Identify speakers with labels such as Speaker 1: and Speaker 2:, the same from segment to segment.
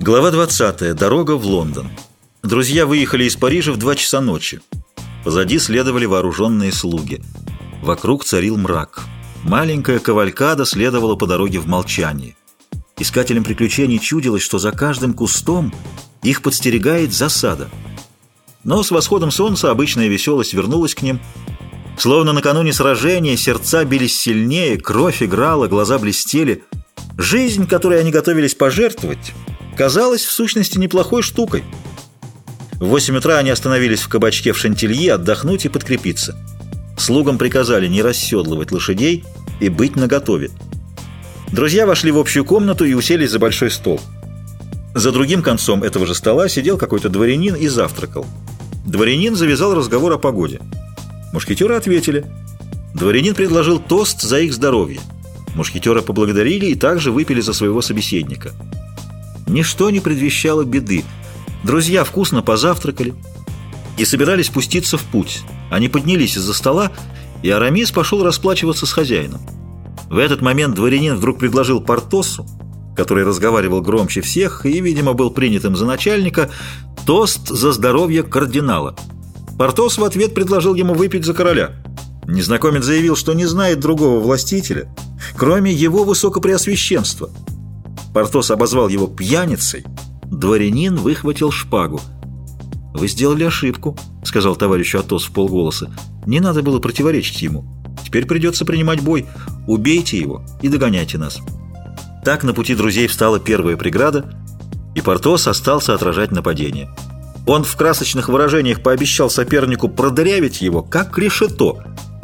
Speaker 1: Глава 20. Дорога в Лондон. Друзья выехали из Парижа в 2 часа ночи. Позади следовали вооруженные слуги. Вокруг царил мрак. Маленькая кавалькада следовала по дороге в молчании. Искателям приключений чудилось, что за каждым кустом их подстерегает засада. Но с восходом солнца обычная веселость вернулась к ним. Словно накануне сражения сердца бились сильнее, кровь играла, глаза блестели. Жизнь, которой они готовились пожертвовать, казалась в сущности неплохой штукой. В 8 утра они остановились в кабачке в Шантильи отдохнуть и подкрепиться. Слугам приказали не расседлывать лошадей и быть наготове. Друзья вошли в общую комнату и уселись за большой стол. За другим концом этого же стола сидел какой-то дворянин и завтракал. Дворянин завязал разговор о погоде. Мушкетеры ответили. Дворянин предложил тост за их здоровье. Мушкетеры поблагодарили и также выпили за своего собеседника. Ничто не предвещало беды. Друзья вкусно позавтракали и собирались пуститься в путь. Они поднялись из-за стола, и Арамис пошел расплачиваться с хозяином. В этот момент дворянин вдруг предложил Портосу, который разговаривал громче всех и, видимо, был принятым за начальника, тост за здоровье кардинала. Портос в ответ предложил ему выпить за короля. Незнакомец заявил, что не знает другого властителя, кроме его высокопреосвященства. Портос обозвал его пьяницей. Дворянин выхватил шпагу. «Вы сделали ошибку», — сказал товарищу Атос вполголоса. «Не надо было противоречить ему. Теперь придется принимать бой. Убейте его и догоняйте нас». Так на пути друзей встала первая преграда, и Портос остался отражать нападение. Он в красочных выражениях пообещал сопернику продырявить его, как решето.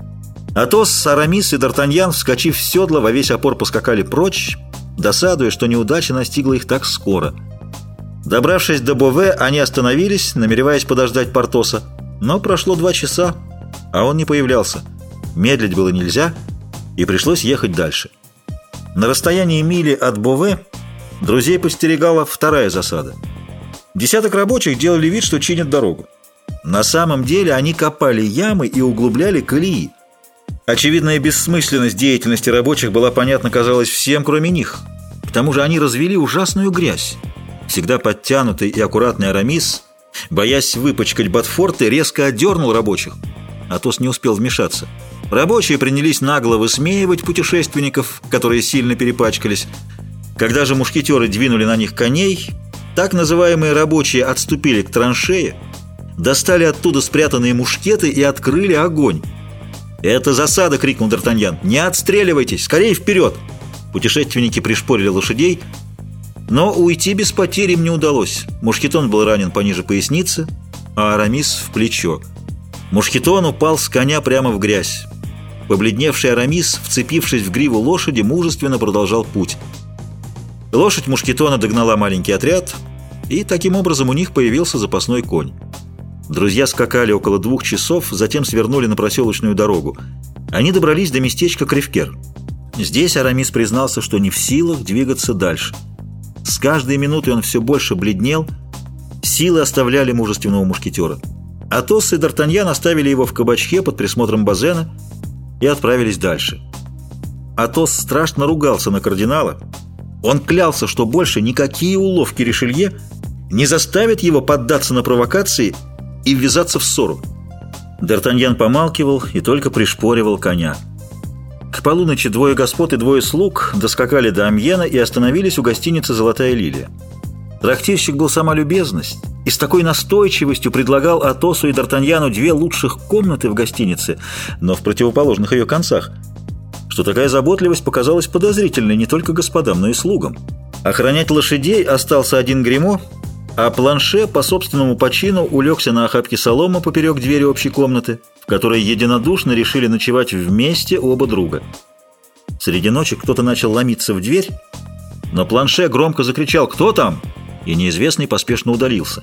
Speaker 1: Атос, Арамис и Д'Артаньян, вскочив в седло, во весь опор поскакали прочь, досадуя, что неудача настигла их так скоро. Добравшись до Бове, они остановились, намереваясь подождать Портоса. Но прошло 2 часа, а он не появлялся. Медлить было нельзя, и пришлось ехать дальше. На расстоянии мили от Бове друзей подстерегала вторая засада. Десяток рабочих делали вид, что чинят дорогу. На самом деле они копали ямы и углубляли колеи. Очевидная бессмысленность деятельности рабочих была понятна, казалось, всем, кроме них. К тому же они развели ужасную грязь. Всегда подтянутый и аккуратный Арамис, боясь выпачкать ботфорты, резко отдернул рабочих. Атос не успел вмешаться. Рабочие принялись нагло высмеивать путешественников, которые сильно перепачкались. Когда же мушкетеры двинули на них коней, так называемые рабочие отступили к траншее, достали оттуда спрятанные мушкеты и открыли огонь. «Это засада!» — крикнул Д'Артаньян. «Не отстреливайтесь! Скорее вперед!» Путешественники пришпорили лошадей, но уйти без потерь им не удалось. Мушкетон был ранен пониже поясницы, а Арамис — в плечо. Мушкетон упал с коня прямо в грязь. Побледневший Арамис, вцепившись в гриву лошади, мужественно продолжал путь. Лошадь Мушкетона догнала маленький отряд, и таким образом у них появился запасной конь. Друзья скакали около 2 часов, затем свернули на проселочную дорогу. Они добрались до местечка Кревкер. Здесь Арамис признался, что не в силах двигаться дальше. С каждой минутой он все больше бледнел, силы оставляли мужественного мушкетера. Атос и Д'Артаньян оставили его в кабачке под присмотром Базена и отправились дальше. Атос страшно ругался на кардинала. Он клялся, что больше никакие уловки Ришелье не заставят его поддаться на провокации и ввязаться в ссору. Д'Артаньян помалкивал и только пришпоривал коня. К полуночи 2 господ и 2 слуг доскакали до Амьена и остановились у гостиницы «Золотая лилия». Трактирщик был сама любезность и с такой настойчивостью предлагал Атосу и Д'Артаньяну 2 лучших комнаты в гостинице, но в противоположных ее концах, что такая заботливость показалась подозрительной не только господам, но и слугам. Охранять лошадей остался один Гримо, а Планше по собственному почину улегся на охапке солома поперек двери общей комнаты, в которой единодушно решили ночевать вместе оба друга. Среди ночи кто-то начал ломиться в дверь, но Планше громко закричал «Кто там?», и неизвестный поспешно удалился.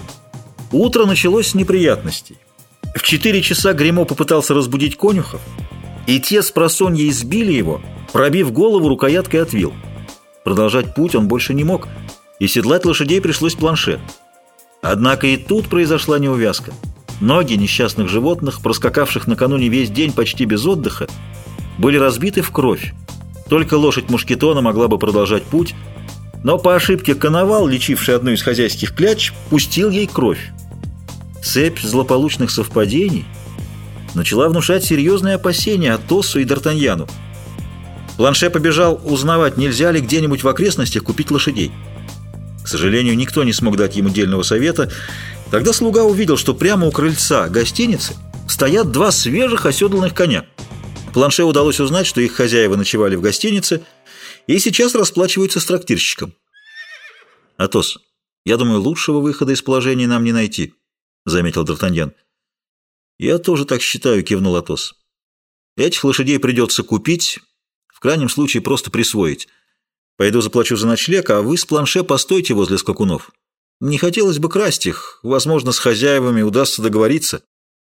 Speaker 1: Утро началось с неприятностей. В 4 часа Гримо попытался разбудить конюхов, и те спросонья избили его, пробив голову рукояткой от вил. Продолжать путь он больше не мог, и седлать лошадей пришлось Планше. Однако и тут произошла неувязка. Ноги несчастных животных, проскакавших накануне весь день почти без отдыха, были разбиты в кровь. Только лошадь Мушкетона могла бы продолжать путь, Но по ошибке коновал, лечивший одну из хозяйских кляч, пустил ей кровь. Цепь злополучных совпадений начала внушать серьезные опасения Атосу и Д'Артаньяну. Планше побежал узнавать, нельзя ли где-нибудь в окрестностях купить лошадей. К сожалению, никто не смог дать ему дельного совета. Тогда слуга увидел, что прямо у крыльца гостиницы стоят два свежих оседланных коня. Планше удалось узнать, что их хозяева ночевали в гостинице и сейчас расплачиваются с трактирщиком. «Атос, я думаю, лучшего выхода из положения нам не найти», — заметил Д'Артаньян. «Я тоже так считаю», — кивнул Атос. «Этих лошадей придется купить, в крайнем случае просто присвоить. Пойду заплачу за ночлег, а вы с Планше постойте возле скакунов. Не хотелось бы красть их, возможно, с хозяевами удастся договориться».